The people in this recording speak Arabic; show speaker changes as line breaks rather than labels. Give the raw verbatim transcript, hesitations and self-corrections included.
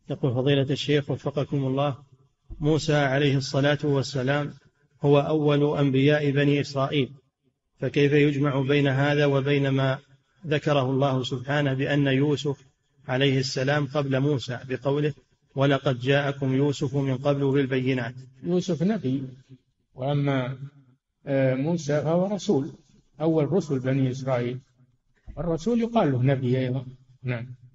يقول فضيلة الشيخ وفقكم الله، موسى عليه الصلاة والسلام هو أول أنبياء بني إسرائيل، فكيف يجمع بين هذا وبين ما ذكره الله سبحانه بأن يوسف عليه السلام قبل موسى بقوله ولقد جاءكم يوسف من قبل بالبينات؟
يوسف نبي، وأما موسى فهو رسول، أول رسل بني إسرائيل، الرسول يقال له نبي أيضا. نعم.